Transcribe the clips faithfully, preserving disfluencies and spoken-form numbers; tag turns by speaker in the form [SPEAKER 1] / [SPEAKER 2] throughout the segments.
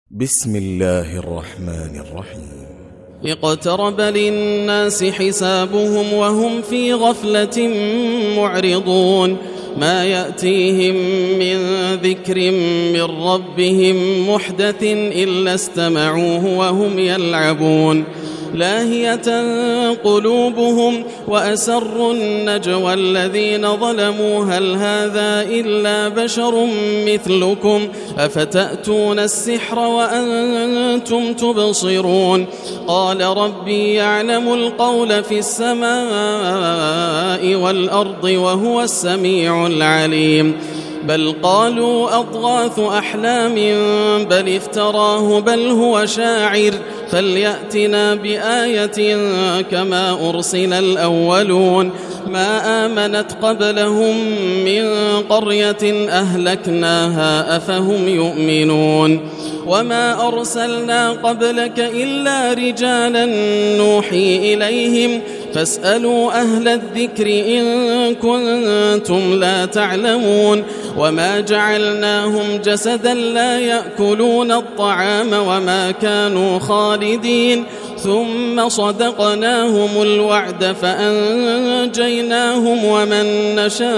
[SPEAKER 1] بسم الله الرحمن الرحيم.
[SPEAKER 2] اقترب للناس حسابهم وهم في غفلة معرضون ما يأتيهم من ذكر من ربهم محدث إلا استمعوه وهم يلعبون لاهية قلوبهم وأسروا النجوى الذين ظلموا هل هذا إلا بشر مثلكم أفتأتون السحر وأنتم تبصرون قال ربي يعلم القول في السماء والأرض وهو السميع العليم بل قالوا أضغاث أحلام بل افتراه بل هو شاعر فليأتنا بآية كما أرسل الأولون ما آمنت قبلهم من قرية أهلكناها أفهم يؤمنون وما أرسلنا قبلك إلا رجالا نوحي إليهم فاسألوا أهل الذكر إن كنتم لا تعلمون وما جعلناهم جسدا لا يأكلون الطعام وما كانوا خالدين ثم صدقناهم الوعد فأنجيناهم ومن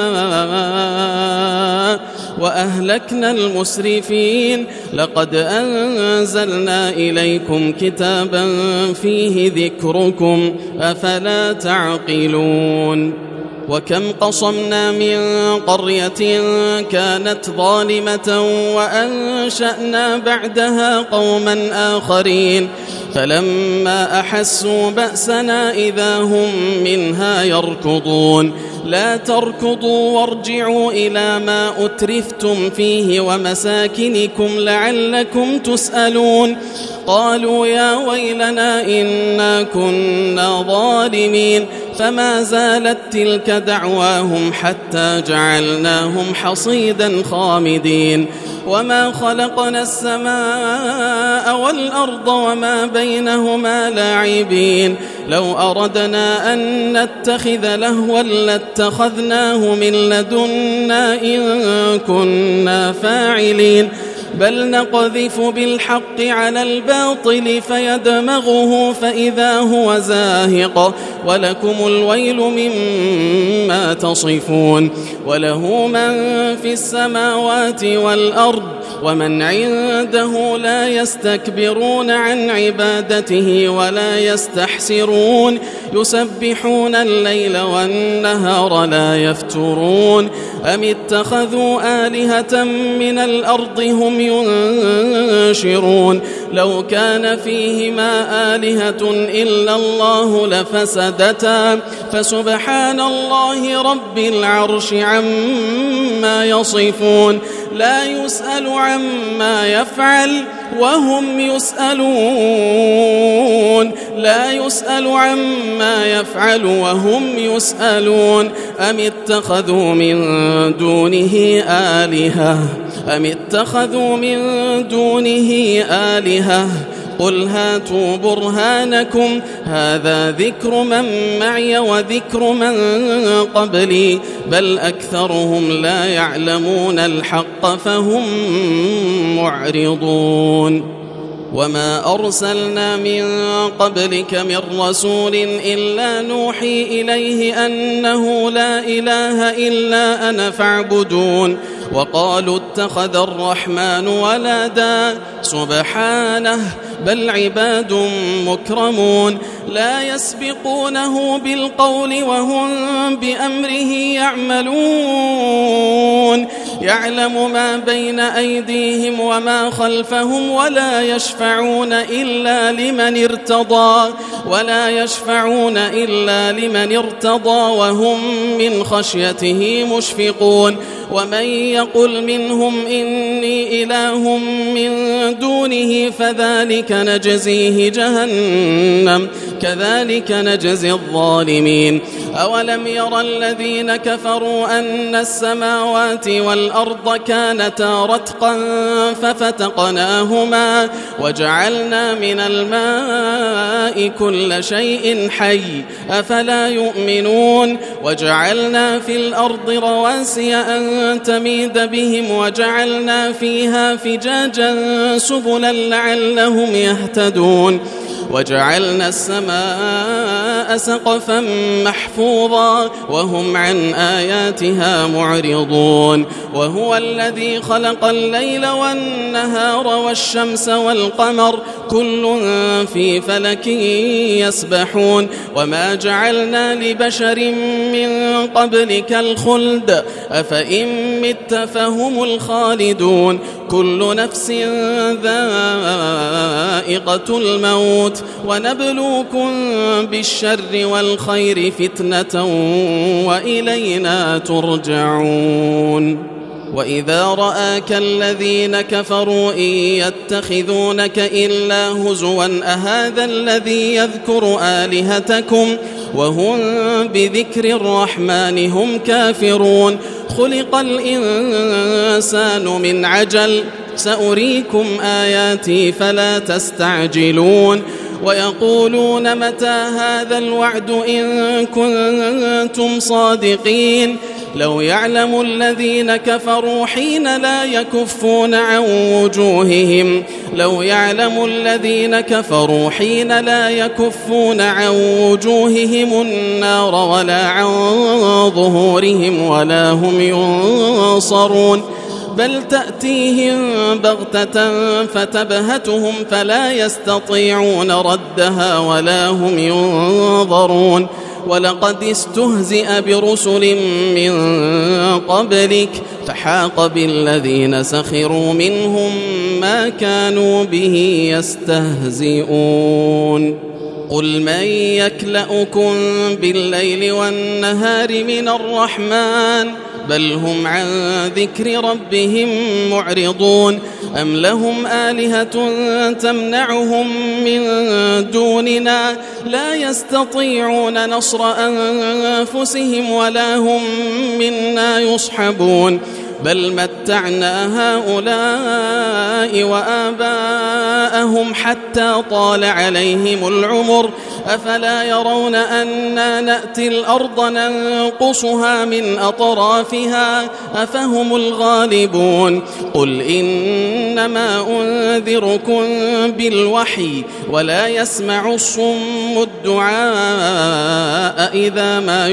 [SPEAKER 2] نشاء وأهلكنا المسرفين لقد أنزلنا إليكم كتابا فيه ذكركم أفلا تعقلون وكم قصمنا من قرية كانت ظالمة وأنشأنا بعدها قوما آخرين فلما أحسوا بأسنا إذا هم منها يركضون لا تركضوا وارجعوا إلى ما أترفتم فيه ومساكنكم لعلكم تسألون قالوا يا ويلنا إنا كنا ظالمين فما زالت تلك دعواهم حتى جعلناهم حصيدا خامدين وما خلقنا السماء والأرض وما بينهما لاعبين لو أردنا أن نتخذ لهوا لاتخذناه من لدنا إن كنا فاعلين بل نقذف بالحق على الباطل فيدمغه فإذا هو زاهق ولكم الويل مما تصفون وله من في السماوات والأرض ومن عنده لا يستكبرون عن عبادته ولا يستحسرون يسبحون الليل والنهار لا يفترون أم اتخذوا آلهة من الأرض هم ينشرون لو كان فيهما آلهة إلا الله لفسدتا فسبحان الله رب العرش عما يصفون لا يسأل عما يفعل وهم يسألون لا يسأل عما يفعل وهم يسألون أم اتخذوا من دونه آلهة أم اتخذوا من دونه آلهة قل هاتوا برهانكم هذا ذكر من معي وذكر من قبلي بل أكثرهم لا يعلمون الحق فهم معرضون وما أرسلنا من قبلك من رسول إلا نوحي إليه أنه لا إله إلا أنا فاعبدون وقالوا اتخذ الرحمن ولدا سبحانه بل عباد مكرمون لا يسبقونه بالقول وهم بأمره يعملون يعلم ما بين أيديهم وما خلفهم ولا يشفعون إلا لمن ارتضى ولا يشفعون إلا لمن ارتضى وهم من خشيته مشفقون ومن يقل منهم إني إله من دونه فذلك نجزيه جهنم كذلك نجزي الظالمين أولم يرى الذين كفروا أن السماوات والأرض كانتا رتقا ففتقناهما وجعلنا من الماء كل شيء حي أفلا يؤمنون وجعلنا في الأرض رواسي أن تميد بهم وجعلنا فيها فجاجا سبلا تدخلا لعلهم يهتدون وجعلنا السماء سقفا محفوظا وهم عن آياتها معرضون وهو الذي خلق الليل والنهار والشمس والقمر كل في فلك يسبحون وما جعلنا لبشر من قبلك الخلد أفإن مت فهم الخالدون كل نفس ذائقة الموت ونبلوكم بالشر والخير فتنة وإلينا ترجعون وإذا رآك الذين كفروا إن يتخذونك إلا هزوا أهذا الذي يذكر آلهتكم وهم بذكر الرحمن هم كافرون خلق الإنسان من عجل سأريكم آياتي فلا تستعجلون ويقولون متى هذا الوعد إن كنتم صادقين لو يعلم الذين كفروا حين لا يكفون عن وجوههم لو يعلم الذين كفروا حين لا يكفون عن وجوههم النار ولا عن ظهورهم ولا هم ينصرون بل تأتيهم بغتة فتبهتهم فلا يستطيعون ردها ولا هم ينظرون ولقد استهزئ برسل من قبلك فحاق بالذين سخروا منهم ما كانوا به يستهزئون قل من يكلأكم بالليل والنهار من الرحمن بل هم عن ذكر ربهم معرضون أم لهم آلهة تمنعهم من دوننا لا يستطيعون نصر أنفسهم ولا هم منا يصحبون بل متعنا هؤلاء وآباءهم حتى طال عليهم العمر أفلا يرون أنا نأتي الأرض ننقصها من أطرافها أفهم الغالبون قل إنما أنذركم بالوحي ولا يسمع الصم الدعاء إذا ما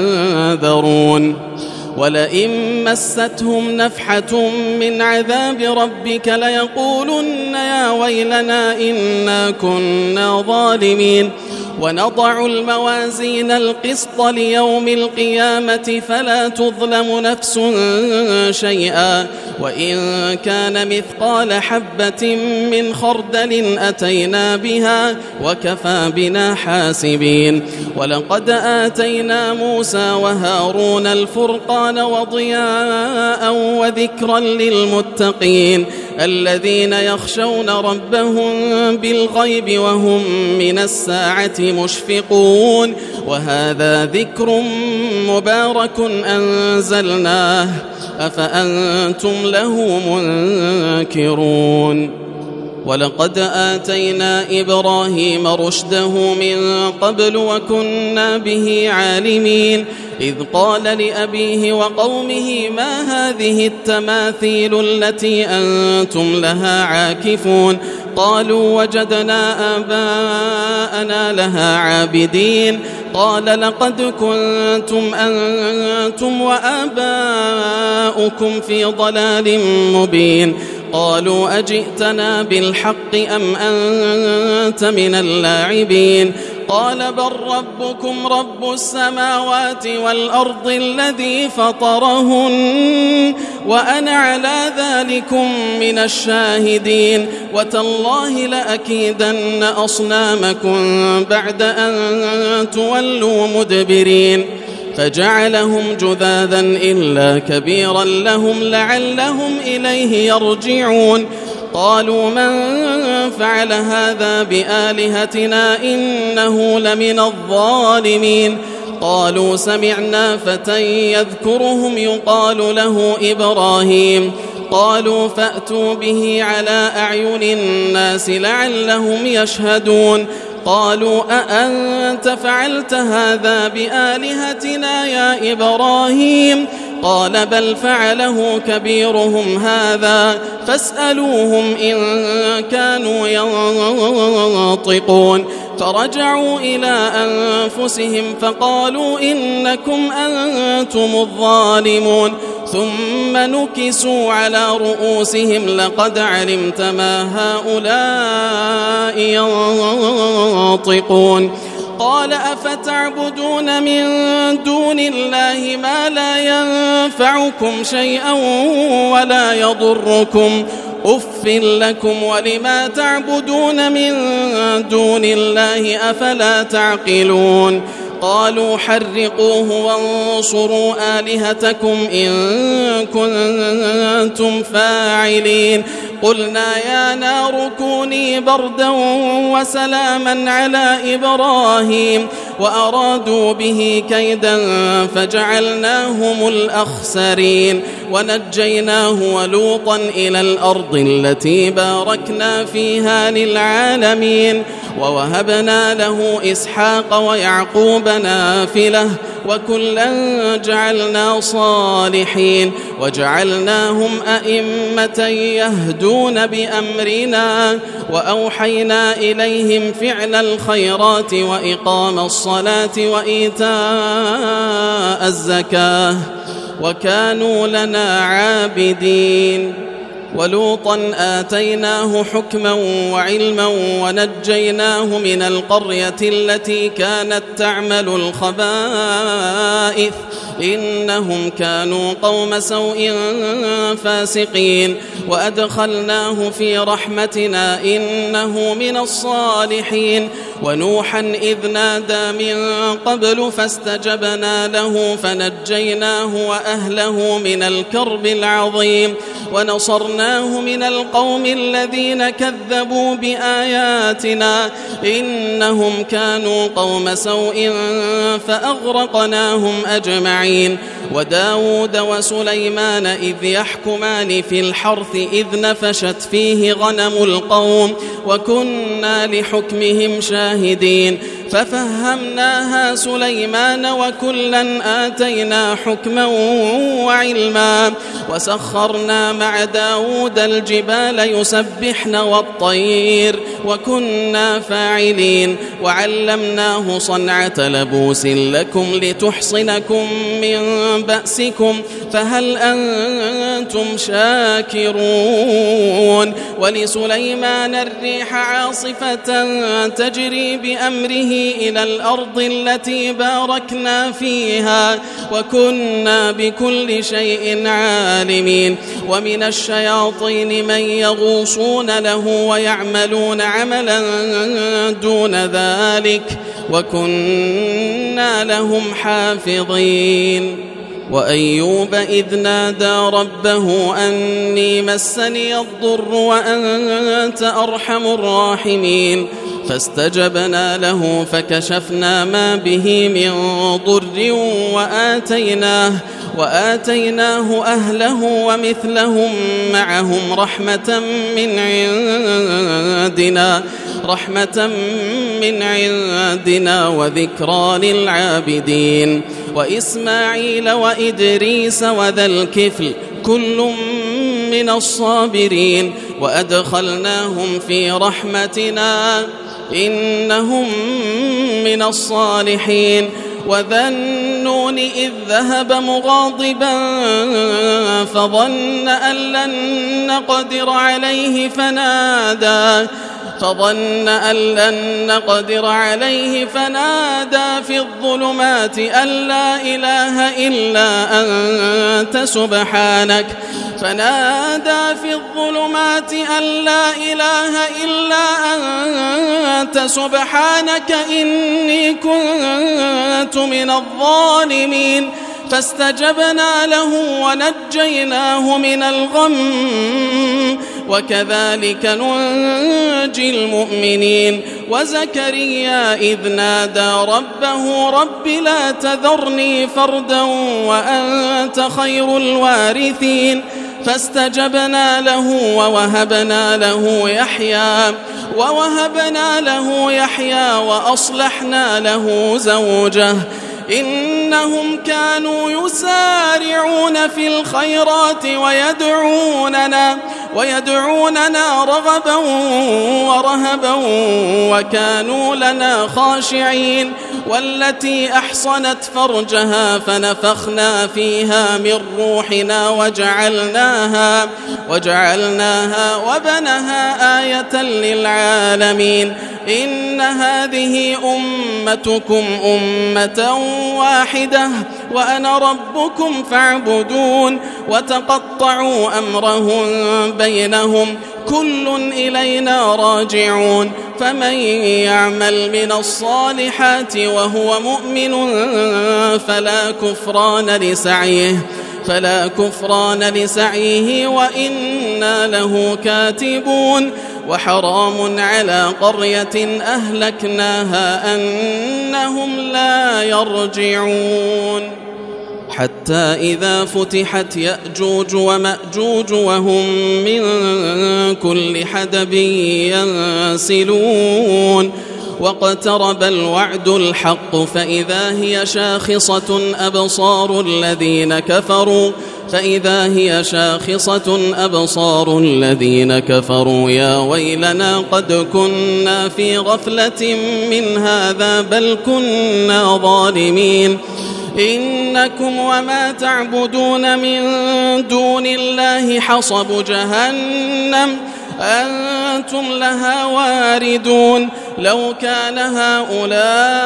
[SPEAKER 2] ينذرون ولئن مستهم نفحة من عذاب ربك ليقولن يا ويلنا إنا كنا ظالمين ونضع الموازين القسط ليوم القيامة فلا تظلم نفس شيئا وإن كان مثقال حبة من خردل أتينا بها وكفى بنا حاسبين ولقد آتينا موسى وهارون الفرقان وضياء وذكرا للمتقين الذين يخشون ربهم بالغيب وهم من الساعة مشفقون وهذا ذكر مبارك أنزلناه أفأنتم له منكرون ولقد آتينا إبراهيم رشده من قبل وكنا به عالمين إذ قال لأبيه وقومه ما هذه التماثيل التي أنتم لها عاكفون قالوا وجدنا آباءنا لها عابدين قال لقد كنتم أنتم وآباؤكم في ضلال مبين قالوا أجئتنا بالحق أم أنت من اللاعبين قال بل ربكم رب السماوات والأرض الذي فطرهن وأنا على ذلكم من الشاهدين وتالله لأكيدن أصنامكم بعد أن تولوا مدبرين فجعلهم جذاذا إلا كبيرا لهم لعلهم إليه يرجعون قالوا من فعل هذا بآلهتنا إنه لمن الظالمين قالوا سمعنا فتى يذكرهم يقال له إبراهيم قالوا فأتوا به على أعين الناس لعلهم يشهدون قالوا أأنت فعلت هذا بآلهتنا يا إبراهيم قال بل فعله كبيرهم هذا فاسألوهم إن كانوا ينطقون فرجعوا إلى أنفسهم فقالوا إنكم أنتم الظالمون ثم نكسوا على رؤوسهم لقد علمت ما هؤلاء ينطقون قال أفتعبدون من دون الله ما لا ينفعكم شيئا ولا يضركم أف لكم ولما تعبدون من دون الله أفلا تعقلون قالوا حرقوه وانصروا آلهتكم إن كنتم فاعلين قلنا يا نار كوني بردا وسلاما على إبراهيم وأرادوا به كيدا فجعلناهم الأخسرين ونجيناه ولوطا إلى الأرض التي باركنا فيها للعالمين ووهبنا له إسحاق ويعقوب نافلة وكلا جعلنا صالحين وجعلناهم أئمة يهدون بأمرنا وأوحينا إليهم فعل الخيرات وإقام الصلاة وإيتاء الزكاة وكانوا لنا عابدين ولوطا آتيناه حكما وعلما ونجيناه من القرية التي كانت تعمل الخبائث إنهم كانوا قوم سوء فاسقين وأدخلناه في رحمتنا إنه من الصالحين ونوحا إذ نادى من قبل فاستجبنا له فنجيناه وأهله من الكرب العظيم ونصرناه من القوم الذين كذبوا بآياتنا إنهم كانوا قوم سوء فأغرقناهم أجمعين وداود وسليمان إذ يحكمان في الحرث إذ نفشت فيه غنم القوم وكنا لحكمهم شاهدين ففهمناها سليمان وكلا آتينا حكما وعلما وسخرنا مع داود الجبال يسبحن والطير وكنا فاعلين وعلمناه صنعة لبوس لكم لتحصنكم من بأسكم فهل أنتم شاكرون ولسليمان الريح عاصفة تجري بأمره إلى الأرض التي باركنا فيها وكنا بكل شيء عالمين ومن الشياطين من يغوصون له ويعملون عملا دون ذلك وكنا لهم حافظين وأيوب إذ نادى ربه أني مسني الضر وأنت أرحم الراحمين فاستجبنا له فكشفنا ما به من ضر وآتيناه وآتيناه أهله ومثلهم معهم رحمة من عندنا رحمة من عندنا وذكرى للعابدين وإسماعيل وإدريس وذا الكفل كل من الصابرين وأدخلناهم في رحمتنا إنهم من الصالحين وذا النون إذ ذهب مغاضبا فظن أن لن نقدر عليه فنادى فظن أن لن نقدر عليه فنادى في الظلمات أن لا إله إلا أنت سبحانك فنادى في الظلمات أن لا إله إلا أنت سبحانك إني كنت من الظالمين فاستجبنا له ونجيناه من الغم وكذلك ننجي المؤمنين وزكريا إذ نادى ربه رب لا تذرني فردا وأنت خير الوارثين فاستجبنا له ووهبنا له يحيى ووهبنا له يحيى وأصلحنا له زوجه إنهم كانوا يسارعون في الخيرات ويدعوننا ويدعوننا رغبا ورهبا وكانوا لنا خاشعين والتي أحصنت فرجها فنفخنا فيها من روحنا وجعلناها وجعلناها وبنها آية للعالمين إن هذه أمتكم أمة واحدة وأنا ربكم فاعبدون وتقطعوا أمرهم بينهم كل إلينا راجعون فمن يعمل من الصالحات وهو مؤمن فلا كفران لسعيه فلا كفران لسعيه وإنا له كاتبون وحرام على قرية أهلكناها أنهم لا يرجعون حتى إذا فتحت يأجوج ومأجوج وهم من كل حدب ينسلون واقترب الوعد الحق فإذا هي شاخصة أبصار الذين كفروا فإذا هي شاخصة أبصار الذين كفروا يا ويلنا قد كنا في غفلة من هذا بل كنا ظالمين إنكم وما تعبدون من دون الله حصب جهنم أنتم لها واردون لو كان هؤلاء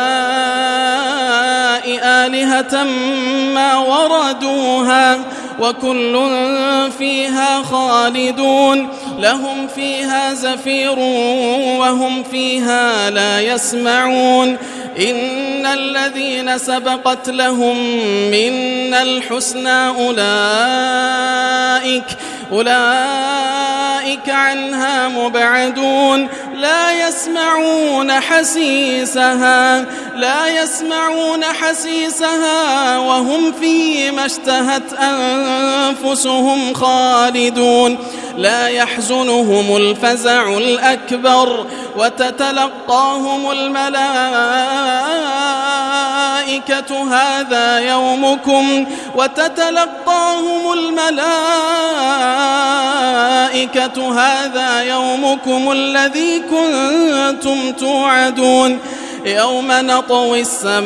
[SPEAKER 2] آلهة ما وردوها وكل فيها خالدون لهم فيها زفير وهم فيها لا يسمعون إن الذين سبقت لهم منا الحسنى أولئك أولئك عنها مبعدون لا يسمعون حسيسها لا يسمعون حسيسها وهم فيما اشتهت أنفسهم خالدون لا يحزنهم الفزع الأكبر وتتلقاهم الملائكة هذا يومكم وتتلقاهم الملائكة هذا يومكم الذي كنتم توعدون يوم نطوي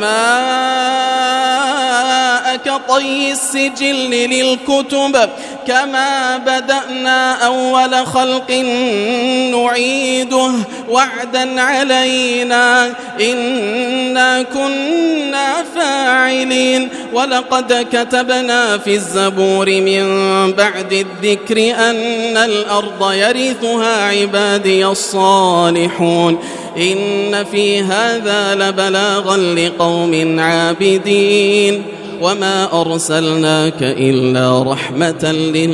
[SPEAKER 2] السماء كطي السجل للكتب كما بدأنا أول خلق نعيده وعدا علينا إنا كنا فاعلين ولقد كتبنا في الزبور من بعد الذكر أن الأرض يرثها عبادي الصالحون إن في هذا لبلاغا لقوم عابدين وما أرسلناك إلا رحمة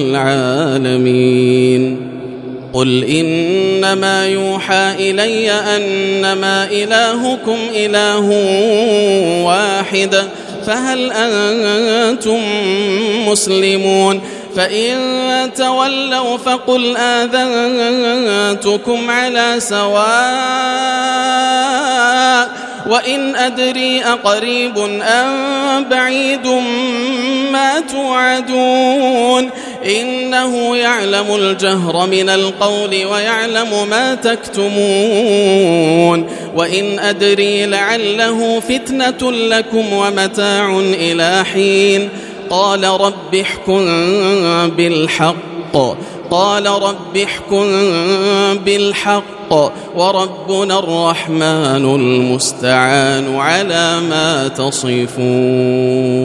[SPEAKER 2] للعالمين قل إنما يوحى إلي أنما إلهكم إله واحد فهل أنتم مسلمون فإن تولوا فقل آذنتكم على سواء وإن أدري أقريب أم بعيد ما توعدون إنه يعلم الجهر من القول ويعلم ما تكتمون وإن أدري لعله فتنة لكم ومتاع إلى حين قال رب احكم بالحق قال رب احكم بالحق وربنا الرحمن المستعان على ما تصفون.